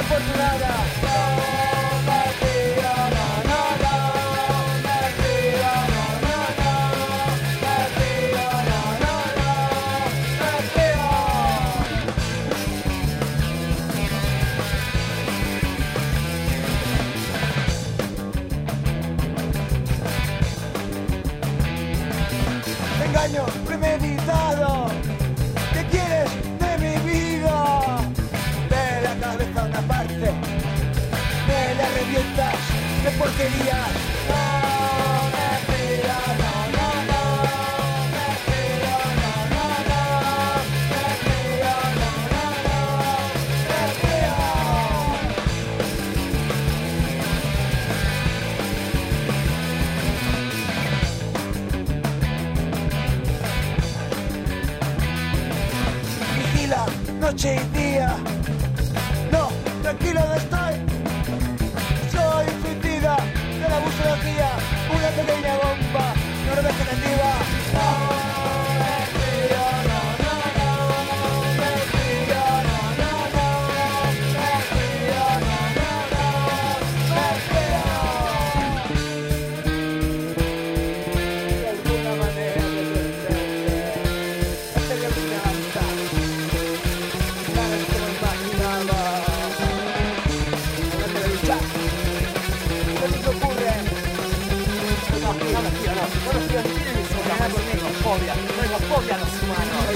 desafortunada. No me fío, no, no, no. Me fío, no, no, no. Me fío, no, no, no. Me fío. Engaño premeditado. ¿Qué quieres de mi vida? De la cabeza una parte, me la revientas de porquería. No me fío, no, no, no. Me fío, no, no, no. Me fío, no, no, no. Me fío. Vigila noche y día. No, tranquilo no estoy. Soy un suicida del abuso de la tía. Una pequeña bomba no regenerativa. No me fío, no, no, no. Me fío, no, no, no. Me fío, no, no, no. Me fío. De alguna manera me sorprende. Esta caminata. Sabes cómo imaginaba. No te voy a luchar. ¿Qué se te ocurre? No, tío, no. No, tío, no tienes que conmigo. Fobia. Tengo fobia a los humanos.